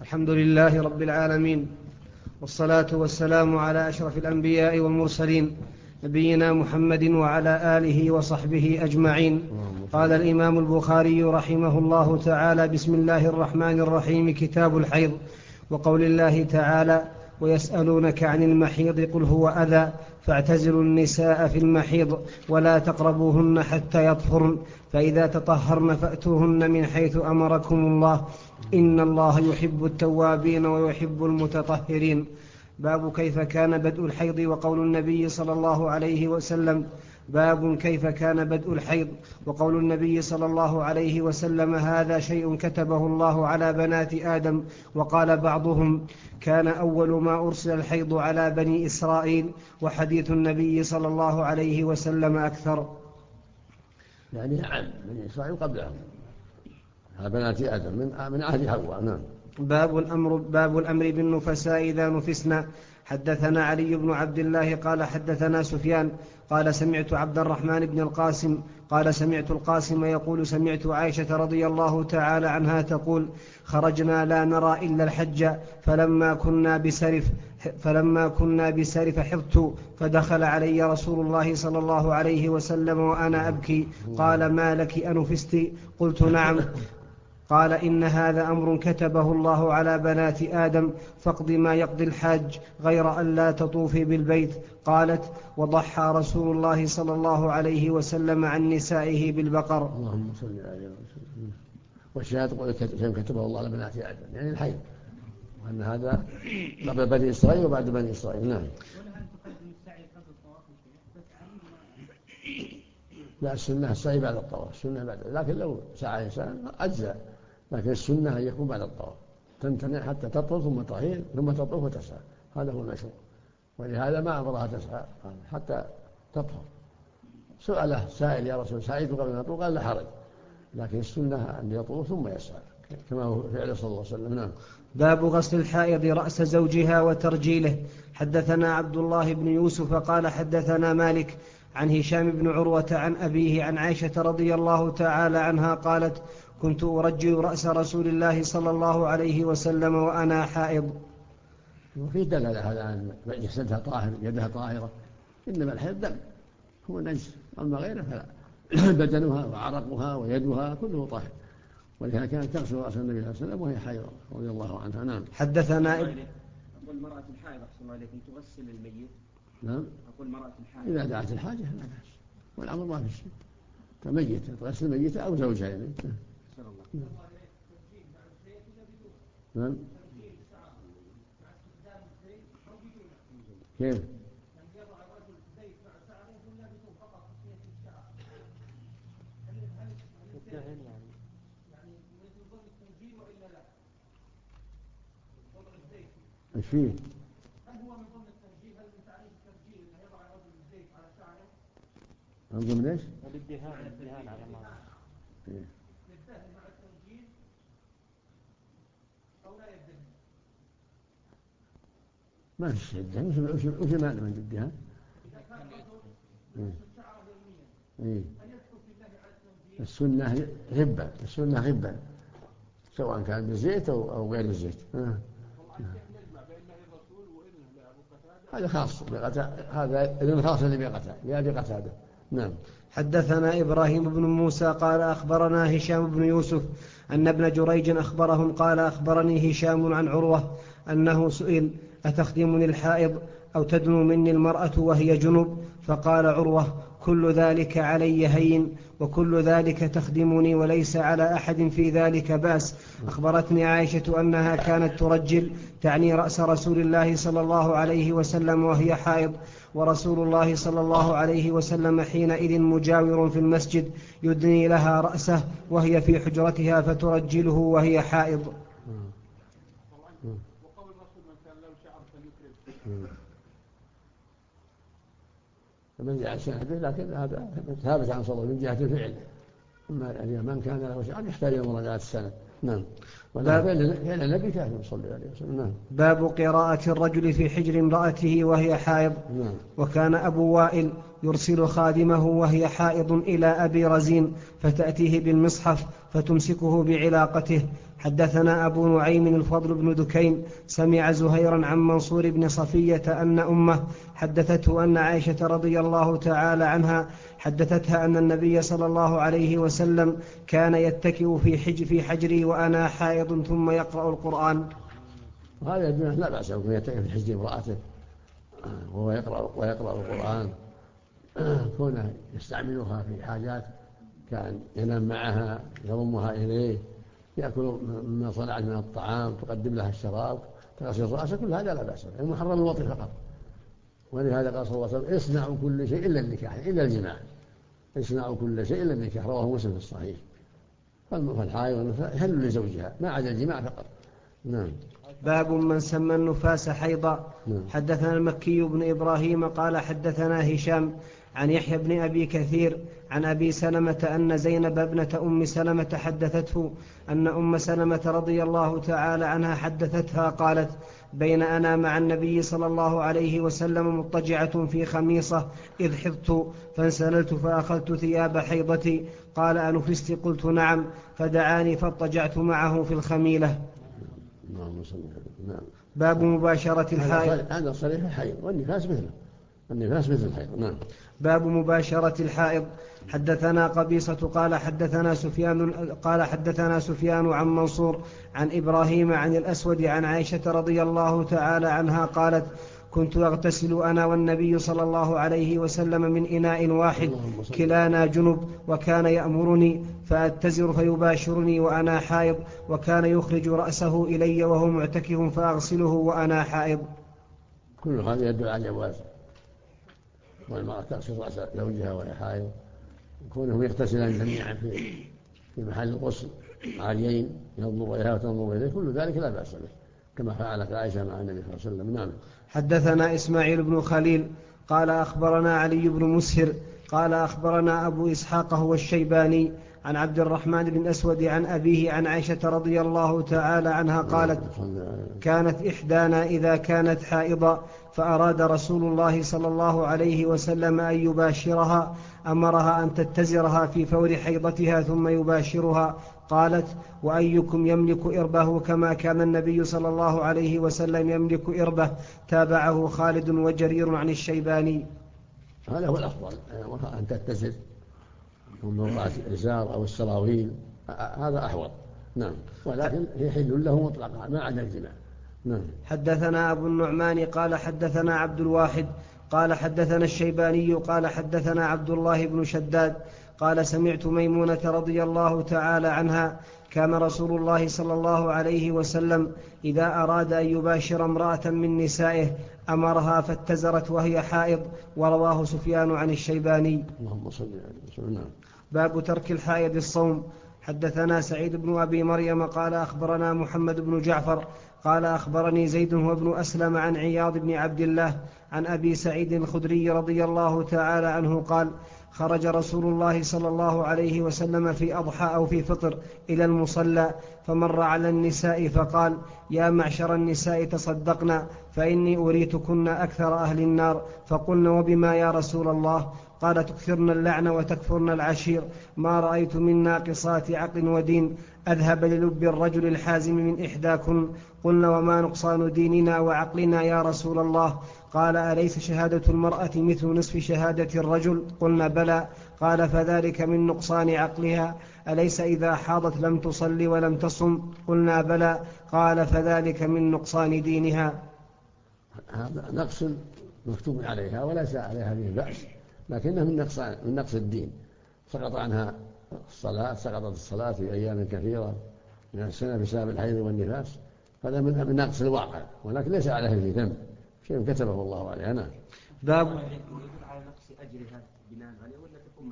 الحمد لله رب العالمين، والصلاة والسلام على أشرف الأنبياء والمرسلين نبينا محمد وعلى آله وصحبه أجمعين. قال الإمام البخاري رحمه الله تعالى: بسم الله الرحمن الرحيم. كتاب الحيض. وقول الله تعالى: ويسألونك عن المحيض قل هو أذى فاعتزلوا النساء في المحيض ولا تقربوهن حتى يطهرن فإذا تطهرن فأتوهن من حيث أمركم الله إن الله يحب التوابين ويحب المتطهرين. باب كيف كان بدء الحيض. وقول النبي صلى الله عليه وسلم: باب كيف كان بدء الحيض. وقول النبي صلى الله عليه وسلم: هذا شيء كتبه الله على بنات آدم. وقال بعضهم: كان أول ما أرسل الحيض على بني إسرائيل. وحديث النبي صلى الله عليه وسلم أكثر. يعني عن بني إسرائيل قبلهم على بنات آدم من عهد حواء. نعم. باب الأمر بالنفساء إذا نفسنا. حدثنا علي بن عبد الله قال حدثنا سفيان قال سمعت عبد الرحمن بن القاسم قال سمعت القاسم يقول: سمعت عائشة رضي الله تعالى عنها تقول: خرجنا لا نرى إلا الحج فلما كنا بسرف حضت فدخل علي رسول الله صلى الله عليه وسلم وأنا أبكي. قال: ما لك أنفست؟ قلت: نعم. قال: إن هذا أمر كتبه الله على بنات آدم فاقض ما يقضي الحاج غير أن لا تطوفي بالبيت. قالت: وضحى رسول الله صلى الله عليه وسلم عن نسائه بالبقر. اللهم صل عليه وسلم. والشهادة قول كتبه الله على بنات آدم يعني الحيض، وأن هذا قبل بني إسرائيل وبعد بني إسرائيل. نعم. لا، السنة السعي بعد الطواف، السنة بعد، لكن لو سعى إنسان أجزاء، لكن السنة أن يكون بعد الطواف، تمتنع حتى تطوف ثم تطهر ثم تطوف وتسعى، هذا هو المشروع. ولهذا ما أمرها تسعى حتى تطهر. سأله سائل: يا رسول سعيت قبل أن أطوف؟ قال: لا حرج، لكن السنة أن يطوف ثم يسعى كما هو فعل صلى الله عليه وسلم. نعم. باب غسل الحائض رأس زوجها وترجيله. حدثنا عبد الله بن يوسف قال حدثنا مالك عن هشام بن عروة عن أبيه عن عائشة رضي الله تعالى عنها قالت: كنت أرجل رأس رسول الله صلى الله عليه وسلم وأنا حائض. وفي دلالة على أن جسدها طاهر، يدها طاهرة، إنما الحيض دم هو نجس، أما غيره فلا. بدنها وعرقها ويدها كله طاهر، ولهذا كانت تغسل رأس النبي صلى الله عليه وسلم وهي حائضة رضي الله عنها. نعم. حدثنا أقول مرأة الحائض أحسن عليكم تغسل الميت. نعم. أقول مرأة الحائض إذا دعت الحاجة لا بأس، والأمر ما في شيء، كميت تغسل الميت أو زوجها يعني. نعم. كيف؟ ايش فيه؟ هل هو من ضمن الترجيل؟ هل من تعريف الترجيل انه يضع الرجل الزيت على شعره؟ من ضمن ايش؟ الدهان على المرأة. يدهن مع الترجيل او لا يدهن؟ ما في شيء الدهان، وش معنى من الدهان؟ اذا كان الرجل يغسل شعره يوميا هل يدخل في الله على التنزيل؟ السنة غبا سواء كان بالزيت او غير الزيت. هذا خاص هذا إذن خاص لأبي قتادة. نعم. حدثنا إبراهيم بن موسى قال أخبرنا هشام بن يوسف أن ابن جريج أخبرهم قال أخبرني هشام عن عروة أنه سئل: أتخدمني الحائض أو تدنو مني المرأة وهي جنب؟ فقال عروة: كل ذلك علي هين، وكل ذلك تخدمني وليس على أحد في ذلك بأس. أخبرتني عائشة أنها كانت ترجل، تعني رأس رسول الله صلى الله عليه وسلم وهي حائض، ورسول الله صلى الله عليه وسلم حينئذ مجاور في المسجد يدني لها رأسه وهي في حجرتها فترجله وهي حائض. وقول الرسول: من كان له شعر فليكرم. فمن جعل شاهده، لكن هذا ثابت عن صلى الله من جهة الفعل، أما يعني من كان له شعر يحتاج إلى مراجعة السنة. نعم. ولا فعل النبي كافر صلى الله عليه وسلم. نعم. باب قراءة الرجل في حجر امرأته وهي حائض. نعم. وكان أبو وائل يرسل خادمه وهي حائض إلى أبي رزين فتأتيه بالمصحف فتمسكه بعلاقته حدثنا أبو نعيم الفضل بن دكين سمع زهيرا عن منصور بن صفية أن أمه حدثته أن عائشة رضي الله تعالى عنها حدثتها أن النبي صلى الله عليه وسلم كان يتكئ في حجري وأنا حائض ثم يقرأ القرآن. وهذا يدل لا بأس أن يتكئ في حجر امرأته وهو يقرأ القرآن، كونه يستعملها في حاجات، كان ينام معها يضمها إليه، يأكل مما صنعت من الطعام، تقدم لها الشراب، تغسل رأسه، كل هذا لا بأس به. المحرم الوطي فقط. ولهذا قال صلى الله عليه وسلم: اصنعوا كل شيء إلا النكاح، إلا الجماع، اصنعوا كل شيء إلا النكاح، رواه مسلم في الصحيح. فالحائض والنفاس يحل لزوجها ما عدا الجماع فقط. نعم. باب من سمى النفاس حيضا. حدثنا المكي بن إبراهيم قال حدثنا هشام عن يحيى بن أبي كثير عن أبي سلمة أن زينب ابنة أم سلمة حدثته أن أم سلمة رضي الله تعالى عنها حدثتها قالت: بين أنا مع النبي صلى الله عليه وسلم مضطجعة في خميصة إذ حضت فانسللت فأخذت ثياب حيضتي، قال: أنفست؟ قلت: نعم، فدعاني فاضطجعت معه في الخميلة. نعم. باب مباشرة الحائض. هذا صريح الحيض، والنفاس مثله، النفاس مثل الحيض. نعم. باب مباشرة الحائض. حدثنا قبيصة قال حدثنا سفيان عن منصور عن إبراهيم عن الأسود عن عائشة رضي الله تعالى عنها قالت: كنت أغتسل أنا والنبي صلى الله عليه وسلم من إناء واحد كلانا جنب، وكان يأمرني فأتزر فيباشرني وأنا حائض، وكان يخرج رأسه إلي وهو معتكف فأغسله وأنا حائض. كل هذا يدل على جواز والمرأة تغسل رأس زوجها وهي حائض، كونهم يغتسلان جميعا في محل الغسل عاليين، ينظر إليها وتنظر إليه، كل ذلك لا بأس به، كما فعلت عائشة مع النبي صلى الله عليه وسلم. نعم. حدثنا إسماعيل بن خليل قال أخبرنا علي بن مسهر قال أخبرنا أبو إسحاق هو الشيباني عن عبد الرحمن بن أسود عن أبيه عن عائشة رضي الله تعالى عنها قالت: كانت إحدانا إذا كانت حائضا فأراد رسول الله صلى الله عليه وسلم أن يباشرها أمرها أن تتزرها في فور حيضتها ثم يباشرها. قالت: وأيكم يملك إربه كما كان النبي صلى الله عليه وسلم يملك إربه؟ تابعه خالد وجرير عن الشيباني. هذا هو الأفضل، أن تتزر من وضع الإزار أو السراويل، هذا أحوط. نعم. ولكن يحل له مطلقا ما عدا الجماع. نعم. حدثنا أبو النعمان قال حدثنا عبد الواحد قال حدثنا الشيباني قال حدثنا عبد الله بن شداد قال: سمعت ميمونة رضي الله تعالى عنها: كان رسول الله صلى الله عليه وسلم إذا أراد أن يباشر امرأة من نسائه أمرها فاتزرت وهي حائض. ورواه سفيان عن الشيباني. اللهم صل على وسلم. باب ترك الحائض الصوم. حدثنا سعيد بن أبي مريم قال أخبرنا محمد بن جعفر قال أخبرني زيد هو ابن أسلم عن عياض بن عبد الله عن أبي سعيد الخدري رضي الله تعالى عنه قال: خرج رسول الله صلى الله عليه وسلم في أضحى أو في فطر إلى المصلى، فمر على النساء فقال: يا معشر النساء تصدقنا فإني أريتكن أكثر أهل النار. فقلن: وبما يا رسول الله؟ قال: تكثرن اللعن وتكفرن العشير، ما رأيت من ناقصات عقل ودين أذهب للب الرجل الحازم من إحداكن. قلنا: وما نقصان ديننا وعقلنا يا رسول الله؟ قال: أليس شهادة المرأة مثل نصف شهادة الرجل؟ قلنا: بلى. قال: فذلك من نقصان عقلها. أليس إذا حاضت لم تصل ولم تصم؟ قلنا: بلى. قال: فذلك من نقصان دينها. هذا نقص مكتوب عليها وليس عليها به بأس، لكنه من نقص الدين. سقط عنها الصلاة، سقطت الصلاة في أيام كثيرة من السنة بسبب الحيض والنفاس، هذا من نقص الواقع، ولكن ليس عليه في ذنب، شيء كتبه الله عليه. أنا باب يدل على نقص أجرها بناء عليه ولا تكون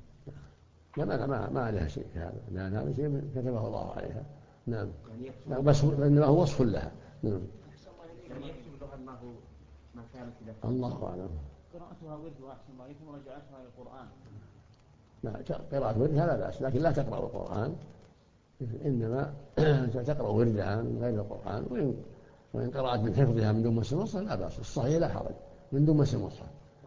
معذورة؟ لا، ما عليها شيء في هذا، لأن هذا شيء كتبه الله عليها. نعم. بس إنما هو وصف لها. نعم. يعني يكتب له أنه ما كانت له. الله أعلم. قراءتها ورد وأحسن الله ثم رجعتها للقرآن. لا، قراءة وردها لا بأس، لكن لا تقرأ القرآن، إنما تقرأ وردها من غير القرآن، وإن قرأت من حفظها من دون مس المصحف لا بأس، الصحيح لا حرج من دون مس المصحف.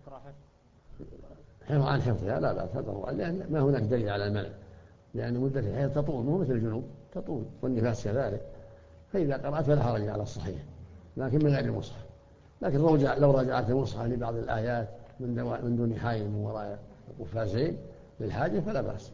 حفظ عن حفظها لا بأس، لأن ما هناك دليل على المنع، لأن مدة الحيض تطول مو مثل الجنوب، تطول والنفاس كذلك، فإذا قرأت فلا حرج على الصحيح لكن من غير المصحف. لكن لو راجعت المصحف لبعض الآيات من دون حائل من وراء القفازين للحاجة فلا بأس.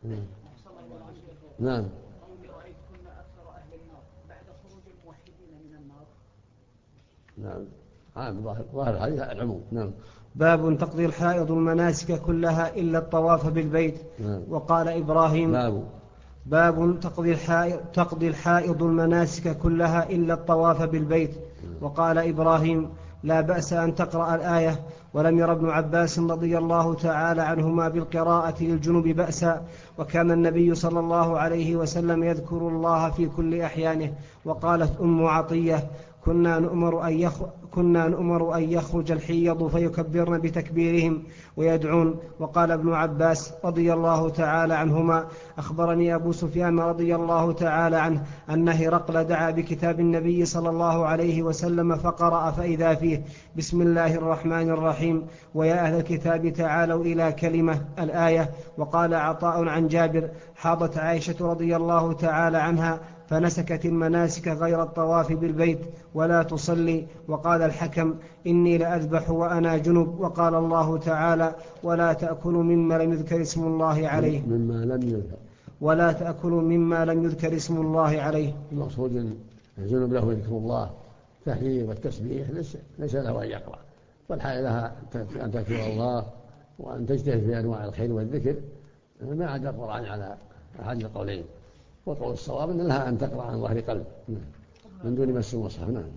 نعم. رأيت كنا أكثر أهل النار بعد خروج الموحدين من النار. نعم عام ظاهر الحديث العموم. نعم. باب تقضي الحائض المناسك كلها إلا الطواف بالبيت. نعم. وقال إبراهيم باب تقضي الحائض المناسك كلها إلا الطواف بالبيت. وقال إبراهيم لا بأس أن تقرأ الآية، ولم ير ابن عباس رضي الله تعالى عنهما بالقراءة للجنب بأسا، وكان النبي صلى الله عليه وسلم يذكر الله في كل أحيانه. وقالت أم عطية كنا نؤمر أن يخرج الحيض فيكبرن بتكبيرهم ويدعون. وقال ابن عباس رضي الله تعالى عنهما أخبرني أبو سفيان رضي الله تعالى عنه أن هرقل دعا بكتاب النبي صلى الله عليه وسلم فقرأ فإذا فيه بسم الله الرحمن الرحيم ويا أهل الكتاب تعالوا إلى كلمة الآية. وقال عطاء عن جابر حاضت عائشة رضي الله تعالى عنها فنسكت المناسك غير الطواف بالبيت ولا تصلي. وقال الحكم إني لأذبح وأنا جنب. وقال الله تعالى ولا تأكلوا مما لم يذكر اسم الله عليه ولا تأكلوا مما لم يذكر اسم الله عليه. المقصود الجنب له ذكر الله التحليل والتسبيح ليس له أن يقرأ، والحال لها أن تذكر الله وأن تجتهد في أنواع الخير والذكر ما عدا القرآن على أحد القولين، وقول الصواب أن لها أن تقرأ عن ظهر قلب من دون مس المصحف. نعم.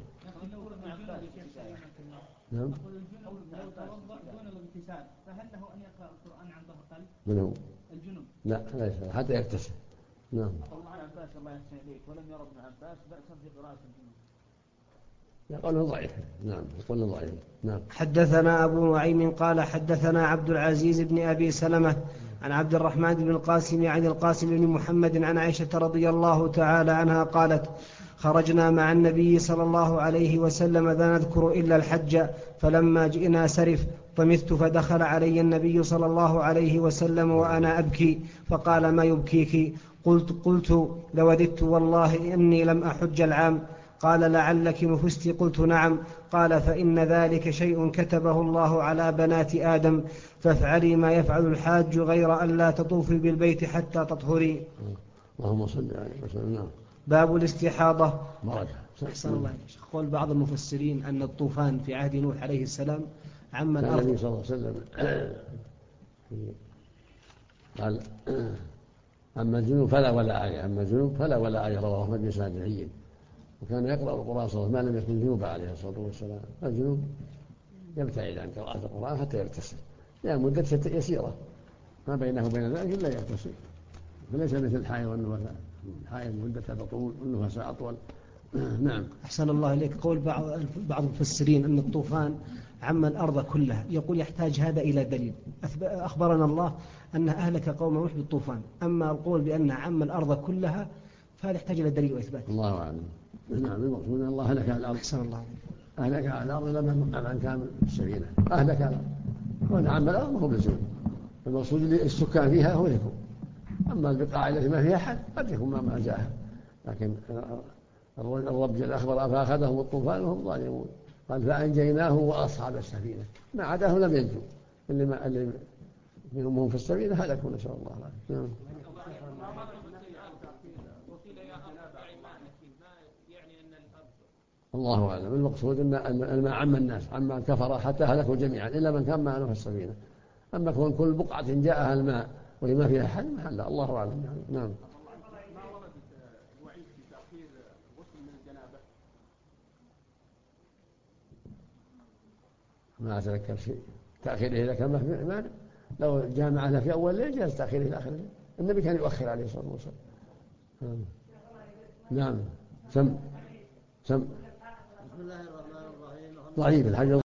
نعم. فهل له أن يقرأ القرآن عن ظهر قلب؟ من هو؟ الجنب. لا ليس حتى يغتسل. نعم. الله عباس الله يحسن إليك ولم يرى ابن عباس بأسا في قراءة الجنب. يقول ضعيف. نعم يقول ضعيف. نعم. حدثنا أبو نعيم قال حدثنا عبد العزيز بن أبي سلمة عن عبد الرحمن بن القاسم عن القاسم بن محمد عن عائشة رضي الله تعالى عنها قالت خرجنا مع النبي صلى الله عليه وسلم لا نذكر إلا الحج، فلما جئنا سرف طمثت فدخل علي النبي صلى الله عليه وسلم وأنا أبكي فقال ما يبكيك؟ قلت لوددت والله إني لم أحج العام. قال لعلك نفست؟ قلت نعم. قال فإن ذلك شيء كتبه الله على بنات آدم، فافعلي ما يفعل الحاج غير أن لا تطوفي بالبيت حتى تطهري. اللهم صل عليه وسلم. باب الاستحاضة. أحسن الله. قول بعض المفسرين أن الطوفان في عهد نوح عليه السلام عم الأرض. النبي صلى الله عليه وسلم قال أما الجنوب فلا ولا آية رواه أحمد بإسناد جيد. وكان يقرأ القرآن صلى الله عليه وسلم ما لم يكن جنوبا عليه الصلاة والسلام. الجنوب يبتعد عن قراءة القرآن حتى يغتسل يعني مدة يسيرة ما بينه وبين ذلك إلا يغتسل، فليس مثل الحائض والنفاس. الحائض مدتها تطول والنفاس أطول. نعم. أحسن الله إليك. قول بعض المفسرين أن الطوفان عم الأرض كلها، يقول يحتاج هذا إلى دليل. أخبرنا الله أن أهلك قوم نوح بالطوفان، أما القول بأن عم الأرض كلها فهذا يحتاج إلى دليل وإثبات. الله أعلم. نعم المقصود أن الله أهلك على الأرض. أحسن الله. أهلك على الأرض لمن كان السفينة أهلك على الأرض، وأن عم الأرض هو بالزول. المقصود السكان فيها هو يكون، أما البقاع التي ما فيها حد قد يكون ما جاءها، لكن الرب جل أخبر فأخذهم الطوفان وهم ظالمون. قال فأنجيناه وأصحاب السفينة ما عداه لم ينجوا، اللي منهم في السفينة هلكوا نسأل الله العافية. الله أعلم. المقصود أن الماء عم الناس عم الكفر حتى هلكوا جميعا إلا من كان معه في السفينة. أما كون كل بقعة جاءها الماء وما فيها حد محل الله أعلم. نعم. ما ورد الوعيد في تأخير غسل من الجنابة؟ ما أتذكر شيء. تأخيره إذا كان ما لو جامعنا في أول ليل جاز تأخيره إلى آخر الليل. النبي كان يؤخر عليه الصلاة والسلام. نعم. سم. بسم الله الرحمن الرحيم. ضعيف الحديث.